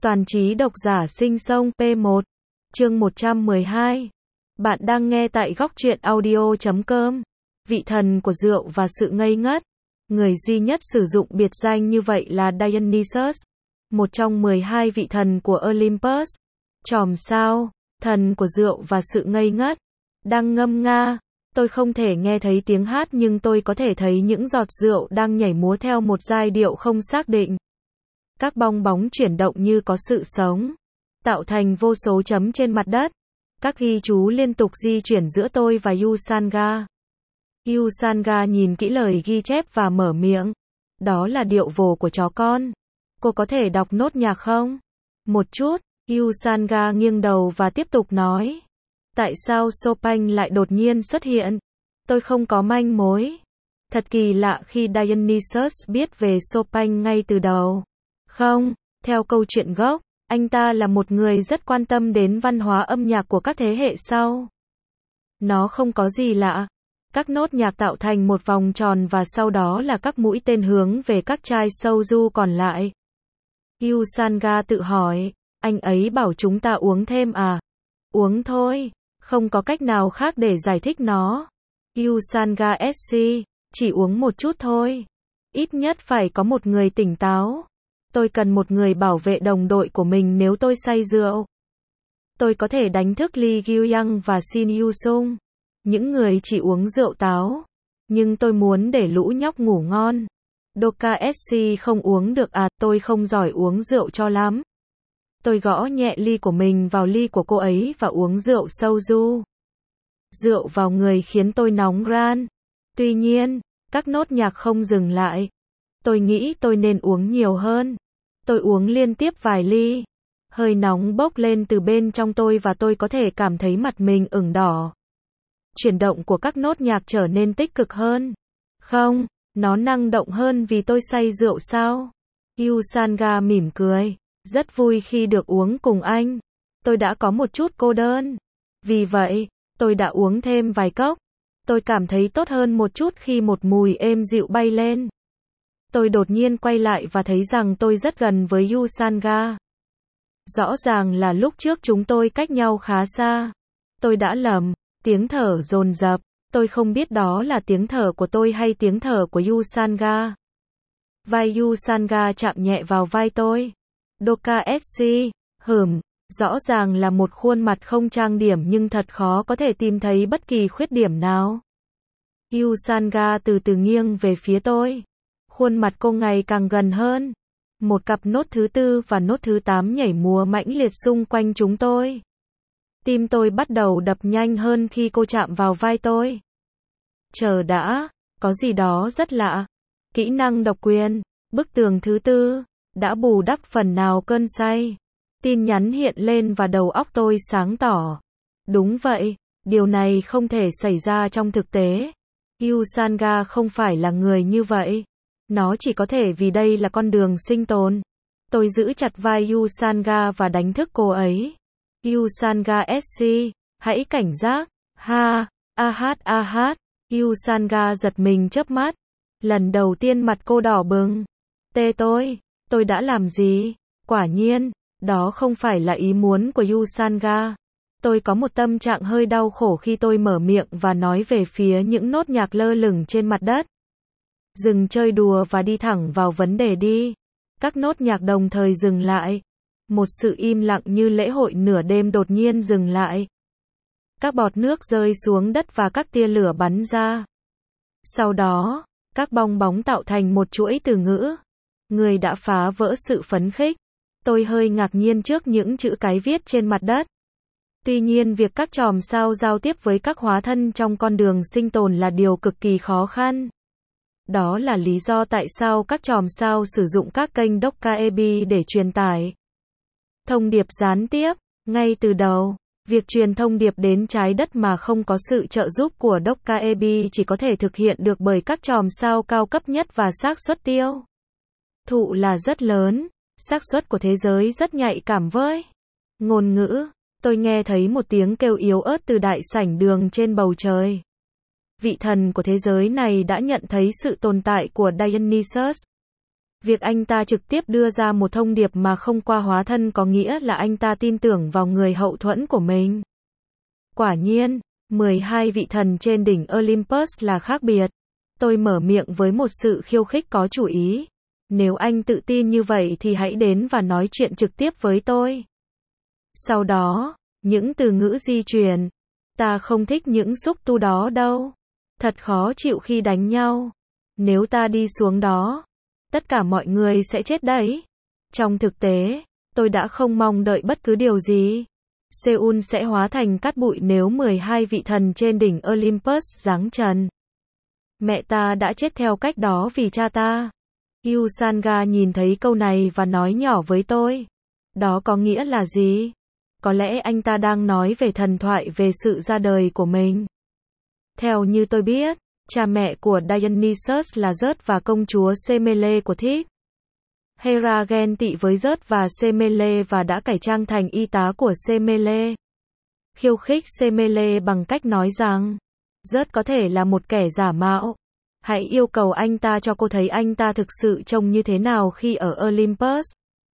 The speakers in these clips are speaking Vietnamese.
Toàn trí độc giả sinh sông P1, chương 112. Bạn đang nghe tại góc truyện audio.com. Vị thần của rượu và sự ngây ngất. Người duy nhất sử dụng biệt danh như vậy là Dionysus, một trong 12 vị thần của Olympus. Chòm sao, thần của rượu và sự ngây ngất, đang ngâm nga. Tôi không thể nghe thấy tiếng hát nhưng tôi có thể thấy những giọt rượu đang nhảy múa theo một giai điệu không xác định. Các bong bóng chuyển động như có sự sống, tạo thành vô số chấm trên mặt đất. Các ghi chú liên tục di chuyển giữa tôi và Usanga. Usanga nhìn kỹ lời ghi chép và mở miệng. Đó là điệu vồ của chó con. Cô có thể đọc nốt nhạc không? Một chút. Usanga nghiêng đầu và tiếp tục nói. Tại sao Chopin lại đột nhiên xuất hiện? Tôi không có manh mối. Thật kỳ lạ khi Dionysus biết về Chopin ngay từ đầu. Không, theo câu chuyện gốc, anh ta là một người rất quan tâm đến văn hóa âm nhạc của các thế hệ sau. Nó không có gì lạ. Các nốt nhạc tạo thành một vòng tròn và sau đó là các mũi tên hướng về các chai soju còn lại. Usanga tự hỏi, anh ấy bảo chúng ta uống thêm à? Uống thôi, không có cách nào khác để giải thích nó. Usanga SC, chỉ uống một chút thôi. Ít nhất phải có một người tỉnh táo. Tôi cần một người bảo vệ đồng đội của mình nếu tôi say rượu. Tôi có thể đánh thức Lee Gyuyang và Shin Yu-sung, những người chỉ uống rượu táo. Nhưng tôi muốn để lũ nhóc ngủ ngon. Doka SC không uống được à, tôi không giỏi uống rượu cho lắm. Tôi gõ nhẹ ly của mình vào ly của cô ấy và uống rượu soju. Rượu vào người khiến tôi nóng ran. Tuy nhiên, các nốt nhạc không dừng lại. Tôi nghĩ tôi nên uống nhiều hơn. Tôi uống liên tiếp vài ly. Hơi nóng bốc lên từ bên trong tôi và tôi có thể cảm thấy mặt mình ửng đỏ. Chuyển động của các nốt nhạc trở nên tích cực hơn. Không, nó năng động hơn vì tôi say rượu sao? Usanga mỉm cười. Rất vui khi được uống cùng anh. Tôi đã có một chút cô đơn. Vì vậy, tôi đã uống thêm vài cốc. Tôi cảm thấy tốt hơn một chút khi một mùi êm dịu bay lên. Tôi đột nhiên quay lại và thấy rằng tôi rất gần với Usanga. Rõ ràng là lúc trước chúng tôi cách nhau khá xa. Tôi đã lầm, tiếng thở dồn dập. Tôi không biết đó là tiếng thở của tôi hay tiếng thở của Usanga. Vai Usanga chạm nhẹ vào vai tôi. Doka SC, rõ ràng là một khuôn mặt không trang điểm nhưng thật khó có thể tìm thấy bất kỳ khuyết điểm nào. Usanga từ từ nghiêng về phía tôi. Khuôn mặt cô ngày càng gần hơn. Một cặp nốt thứ 4 và nốt thứ 8 nhảy múa mãnh liệt xung quanh chúng tôi. Tim tôi bắt đầu đập nhanh hơn khi cô chạm vào vai tôi. Chờ đã, có gì đó rất lạ. Kỹ năng độc quyền, bức tường thứ 4, đã bù đắp phần nào cơn say. Tin nhắn hiện lên và đầu óc tôi sáng tỏ. Đúng vậy, điều này không thể xảy ra trong thực tế. Usanga không phải là người như vậy. Nó chỉ có thể vì đây là con đường sinh tồn. Tôi giữ chặt vai Usanga và đánh thức cô ấy. Usanga SC, hãy cảnh giác. Ha, Usanga giật mình chớp mắt. Lần đầu tiên mặt cô đỏ bừng. Tôi đã làm gì? Quả nhiên, đó không phải là ý muốn của Usanga. Tôi có một tâm trạng hơi đau khổ khi tôi mở miệng và nói về phía những nốt nhạc lơ lửng trên mặt đất. Dừng chơi đùa và đi thẳng vào vấn đề đi. Các nốt nhạc đồng thời dừng lại. Một sự im lặng như lễ hội nửa đêm đột nhiên dừng lại. Các bọt nước rơi xuống đất và các tia lửa bắn ra. Sau đó, các bong bóng tạo thành một chuỗi từ ngữ. Người đã phá vỡ sự phấn khích. Tôi hơi ngạc nhiên trước những chữ cái viết trên mặt đất. Tuy nhiên việc các chòm sao giao tiếp với các hóa thân trong con đường sinh tồn là điều cực kỳ khó khăn. Đó là lý do tại sao các chòm sao sử dụng các kênh Dokaebi để truyền tải thông điệp gián tiếp. Ngay từ đầu, việc truyền thông điệp đến trái đất mà không có sự trợ giúp của Dokaebi chỉ có thể thực hiện được bởi các chòm sao cao cấp nhất và xác suất tiêu thụ là rất lớn. Xác suất của thế giới rất nhạy cảm với ngôn ngữ. Tôi nghe thấy một tiếng kêu yếu ớt từ đại sảnh đường trên bầu trời. Vị thần của thế giới này đã nhận thấy sự tồn tại của Dionysus. Việc anh ta trực tiếp đưa ra một thông điệp mà không qua hóa thân có nghĩa là anh ta tin tưởng vào người hậu thuẫn của mình. Quả nhiên, 12 vị thần trên đỉnh Olympus là khác biệt. Tôi mở miệng với một sự khiêu khích có chủ ý. Nếu anh tự tin như vậy thì hãy đến và nói chuyện trực tiếp với tôi. Sau đó, những từ ngữ di chuyển. Ta không thích những xúc tu đó đâu. Thật khó chịu khi đánh nhau. Nếu ta đi xuống đó, tất cả mọi người sẽ chết đấy. Trong thực tế, tôi đã không mong đợi bất cứ điều gì. Seoul sẽ hóa thành cát bụi nếu 12 vị thần trên đỉnh Olympus giáng trần. Mẹ ta đã chết theo cách đó vì cha ta. Yusanga nhìn thấy câu này và nói nhỏ với tôi. Đó có nghĩa là gì? Có lẽ anh ta đang nói về thần thoại về sự ra đời của mình. Theo như tôi biết, cha mẹ của Dionysus là Zeus và công chúa Semele của Thebe. Hera ghen tị với Zeus và Semele và đã cải trang thành y tá của Semele. Khiêu khích Semele bằng cách nói rằng Zeus có thể là một kẻ giả mạo. Hãy yêu cầu anh ta cho cô thấy anh ta thực sự trông như thế nào khi ở Olympus.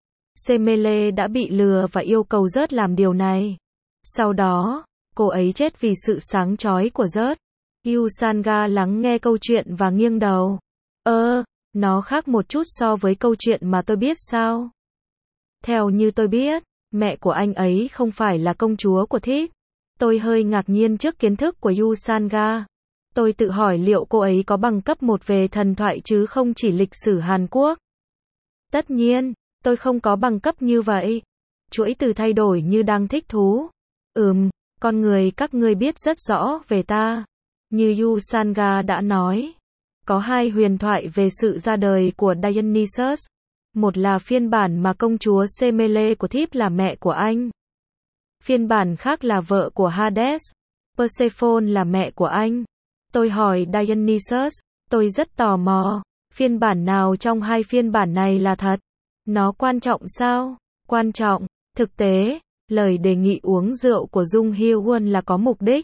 Semele đã bị lừa và yêu cầu Zeus làm điều này. Sau đó, cô ấy chết vì sự sáng chói của Zeus. Yusanga lắng nghe câu chuyện và nghiêng đầu. Nó khác một chút so với câu chuyện mà tôi biết sao? Theo như tôi biết, mẹ của anh ấy không phải là công chúa của Thebe. Tôi hơi ngạc nhiên trước kiến thức của Yusanga. Tôi tự hỏi liệu cô ấy có bằng cấp 1 về thần thoại chứ không chỉ lịch sử Hàn Quốc. Tất nhiên, tôi không có bằng cấp như vậy. Chuỗi từ thay đổi như đang thích thú. Con người các ngươi biết rất rõ về ta. Như Yusanga đã nói, có 2 huyền thoại về sự ra đời của Dionysus. Một là phiên bản mà công chúa Semele của Thebe là mẹ của anh. Phiên bản khác là vợ của Hades. Persephone là mẹ của anh. Tôi hỏi Dionysus, tôi rất tò mò, phiên bản nào trong 2 phiên bản này là thật? Nó quan trọng sao? Quan trọng. Thực tế, lời đề nghị uống rượu của Jung Hye-won là có mục đích.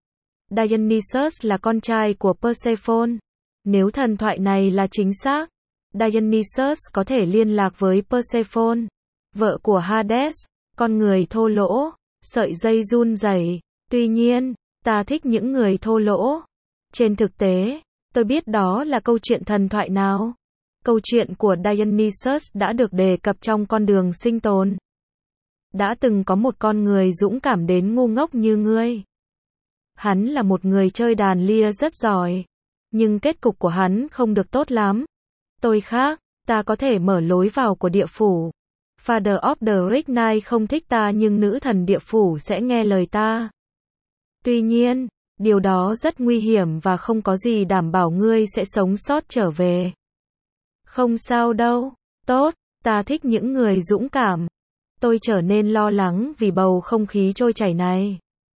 Dionysus là con trai của Persephone. Nếu thần thoại này là chính xác, Dionysus có thể liên lạc với Persephone, vợ của Hades, con người thô lỗ, sợi dây run rẩy. Tuy nhiên, ta thích những người thô lỗ. Trên thực tế, tôi biết đó là câu chuyện thần thoại nào. Câu chuyện của Dionysus đã được đề cập trong con đường sinh tồn. Đã từng có một con người dũng cảm đến ngu ngốc như ngươi. Hắn là một người chơi đàn lia rất giỏi. Nhưng kết cục của hắn không được tốt lắm. Tôi khác, ta có thể mở lối vào của địa phủ. Father of the Rich Knight không thích ta nhưng nữ thần địa phủ sẽ nghe lời ta. Tuy nhiên, điều đó rất nguy hiểm và không có gì đảm bảo ngươi sẽ sống sót trở về. Không sao đâu. Tốt, ta thích những người dũng cảm. Tôi trở nên lo lắng vì bầu không khí trôi chảy này.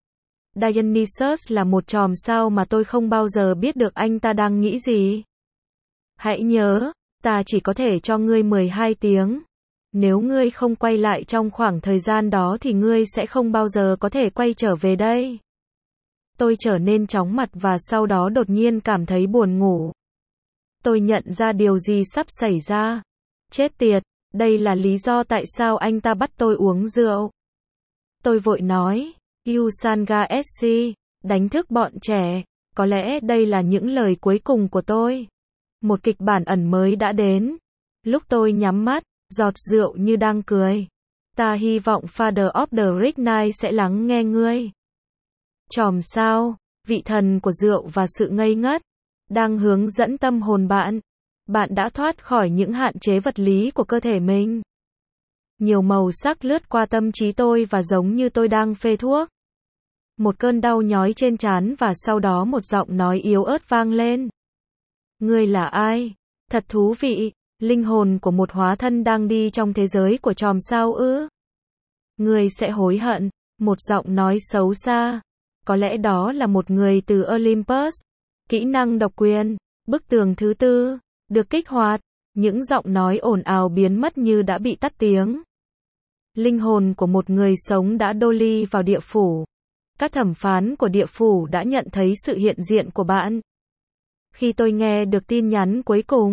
Dionysus là một chòm sao mà tôi không bao giờ biết được anh ta đang nghĩ gì. Hãy nhớ, ta chỉ có thể cho ngươi 12 tiếng. Nếu ngươi không quay lại trong khoảng thời gian đó thì ngươi sẽ không bao giờ có thể quay trở về đây. Tôi trở nên chóng mặt và sau đó đột nhiên cảm thấy buồn ngủ. Tôi nhận ra điều gì sắp xảy ra. Chết tiệt, đây là lý do tại sao anh ta bắt tôi uống rượu. Tôi vội nói, Yusanga SC, đánh thức bọn trẻ. Có lẽ đây là những lời cuối cùng của tôi. Một kịch bản ẩn mới đã đến. Lúc tôi nhắm mắt, giọt rượu như đang cười. Ta hy vọng Father of the Rich Knight sẽ lắng nghe ngươi. Chòm sao, vị thần của rượu và sự ngây ngất, đang hướng dẫn tâm hồn bạn. Bạn đã thoát khỏi những hạn chế vật lý của cơ thể mình. Nhiều màu sắc lướt qua tâm trí tôi và giống như tôi đang phê thuốc. Một cơn đau nhói trên trán và sau đó một giọng nói yếu ớt vang lên. Ngươi là ai? Thật thú vị, linh hồn của một hóa thân đang đi trong thế giới của chòm sao ư? Ngươi sẽ hối hận, một giọng nói xấu xa. Có lẽ đó là một người từ Olympus. Kỹ năng độc quyền, bức tường thứ 4, được kích hoạt. Những giọng nói ồn ào biến mất như đã bị tắt tiếng. Linh hồn của một người sống đã đô ly vào địa phủ. Các thẩm phán của địa phủ đã nhận thấy sự hiện diện của bạn. Khi tôi nghe được tin nhắn cuối cùng,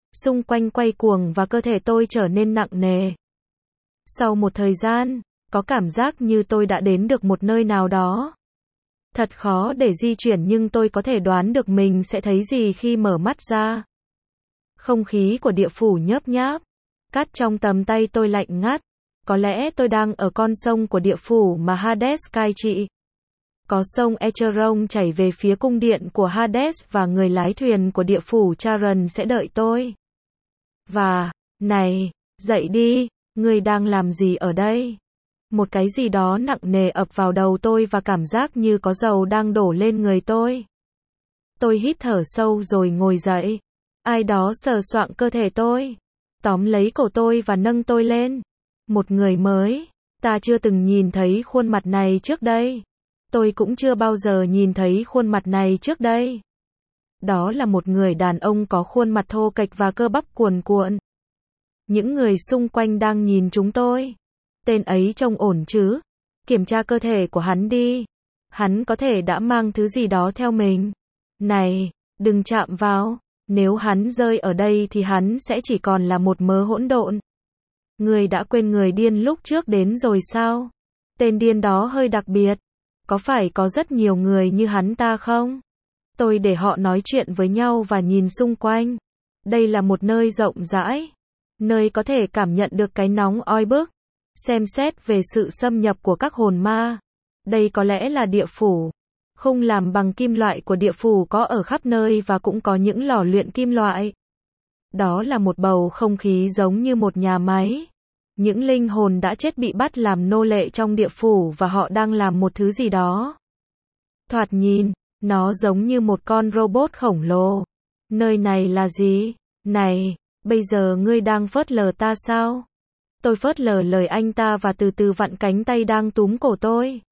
xung quanh quay cuồng và cơ thể tôi trở nên nặng nề. Sau một thời gian, có cảm giác như tôi đã đến được một nơi nào đó. Thật khó để di chuyển nhưng tôi có thể đoán được mình sẽ thấy gì khi mở mắt ra. Không khí của địa phủ nhớp nháp. Cát trong tầm tay tôi lạnh ngắt. Có lẽ tôi đang ở con sông của địa phủ mà Hades cai trị. Có sông Acheron chảy về phía cung điện của Hades và người lái thuyền của địa phủ Charon sẽ đợi tôi. Và, này, dậy đi, ngươi đang làm gì ở đây? Một cái gì đó nặng nề ập vào đầu tôi và cảm giác như có dầu đang đổ lên người tôi. Tôi hít thở sâu rồi ngồi dậy. Ai đó sờ soạng cơ thể tôi, tóm lấy cổ tôi và nâng tôi lên. Một người mới, ta chưa từng nhìn thấy khuôn mặt này trước đây. Tôi cũng chưa bao giờ nhìn thấy khuôn mặt này trước đây. Đó là một người đàn ông có khuôn mặt thô kệch và cơ bắp cuồn cuộn. Những người xung quanh đang nhìn chúng tôi. Tên ấy trông ổn chứ? Kiểm tra cơ thể của hắn đi. Hắn có thể đã mang thứ gì đó theo mình. Này, đừng chạm vào. Nếu hắn rơi ở đây thì hắn sẽ chỉ còn là một mớ hỗn độn. Người đã quên người điên lúc trước đến rồi sao? Tên điên đó hơi đặc biệt. Có phải có rất nhiều người như hắn ta không? Tôi để họ nói chuyện với nhau và nhìn xung quanh. Đây là một nơi rộng rãi. Nơi có thể cảm nhận được cái nóng oi bức. Xem xét về sự xâm nhập của các hồn ma. Đây có lẽ là địa phủ. Khung làm bằng kim loại của địa phủ có ở khắp nơi và cũng có những lò luyện kim loại. Đó là một bầu không khí giống như một nhà máy. Những linh hồn đã chết bị bắt làm nô lệ trong địa phủ và họ đang làm một thứ gì đó. Thoạt nhìn, nó giống như một con robot khổng lồ. Nơi này là gì? Này, bây giờ ngươi đang phớt lờ ta sao? Tôi phớt lờ lời anh ta và từ từ vặn cánh tay đang túm cổ tôi.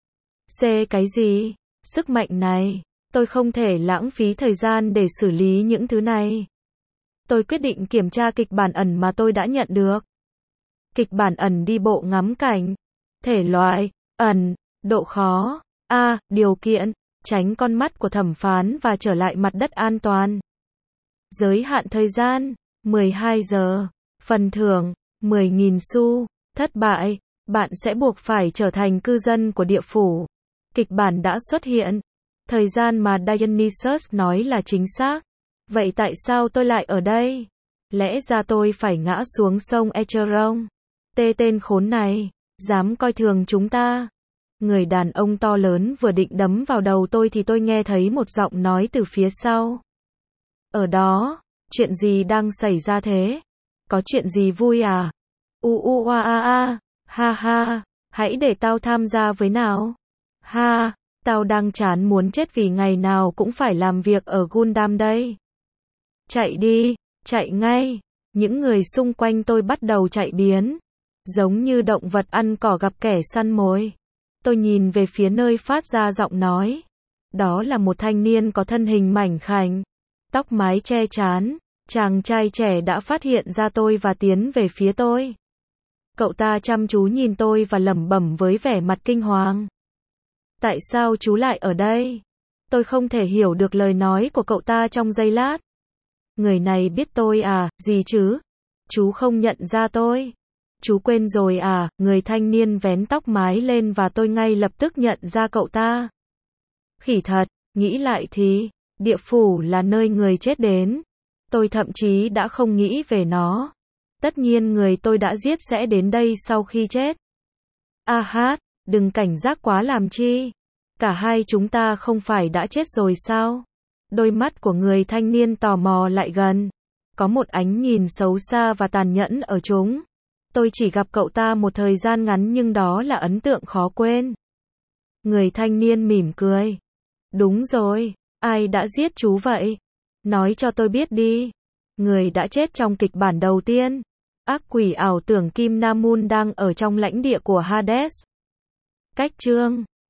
Cái gì? Sức mạnh này. Tôi không thể lãng phí thời gian để xử lý những thứ này. Tôi quyết định kiểm tra kịch bản ẩn mà tôi đã nhận được. Kịch bản ẩn đi bộ ngắm cảnh. Thể loại, ẩn, độ khó. A. Điều kiện, tránh con mắt của thẩm phán và trở lại mặt đất an toàn. Giới hạn thời gian, 12 giờ. Phần thưởng, 10.000 xu. Thất bại, bạn sẽ buộc phải trở thành cư dân của địa phủ. Kịch bản đã xuất hiện. Thời gian mà Dionysus nói là chính xác. Vậy tại sao tôi lại ở đây? Lẽ ra tôi phải ngã xuống sông Acheron. Tên khốn này, dám coi thường chúng ta. Người đàn ông to lớn vừa định đấm vào đầu tôi thì tôi nghe thấy một giọng nói từ phía sau. Ở đó, chuyện gì đang xảy ra thế? Có chuyện gì vui à? Ha ha, hãy để tao tham gia với nào. Ha, tao đang chán muốn chết vì ngày nào cũng phải làm việc ở Gundam đây. Chạy đi, chạy ngay. Những người xung quanh tôi bắt đầu chạy biến. Giống như động vật ăn cỏ gặp kẻ săn mồi. Tôi nhìn về phía nơi phát ra giọng nói. Đó là một thanh niên có thân hình mảnh khảnh. Tóc mái che trán. Chàng trai trẻ đã phát hiện ra tôi và tiến về phía tôi. Cậu ta chăm chú nhìn tôi và lẩm bẩm với vẻ mặt kinh hoàng. Tại sao chú lại ở đây? Tôi không thể hiểu được lời nói của cậu ta trong giây lát. Người này biết tôi à, gì chứ? Chú không nhận ra tôi. Chú quên rồi à? Người thanh niên vén tóc mái lên và tôi ngay lập tức nhận ra cậu ta. Khỉ thật, nghĩ lại thì, địa phủ là nơi người chết đến. Tôi thậm chí đã không nghĩ về nó. Tất nhiên người tôi đã giết sẽ đến đây sau khi chết. Đừng cảnh giác quá làm chi. Cả hai chúng ta không phải đã chết rồi sao? Đôi mắt của người thanh niên tò mò lại gần. Có một ánh nhìn xấu xa và tàn nhẫn ở chúng. Tôi chỉ gặp cậu ta một thời gian ngắn nhưng đó là ấn tượng khó quên. Người thanh niên mỉm cười. Đúng rồi, ai đã giết chú vậy? Nói cho tôi biết đi. Người đã chết trong kịch bản đầu tiên. Ác quỷ ảo tưởng Kim Nam Moon đang ở trong lãnh địa của Hades. Cách chương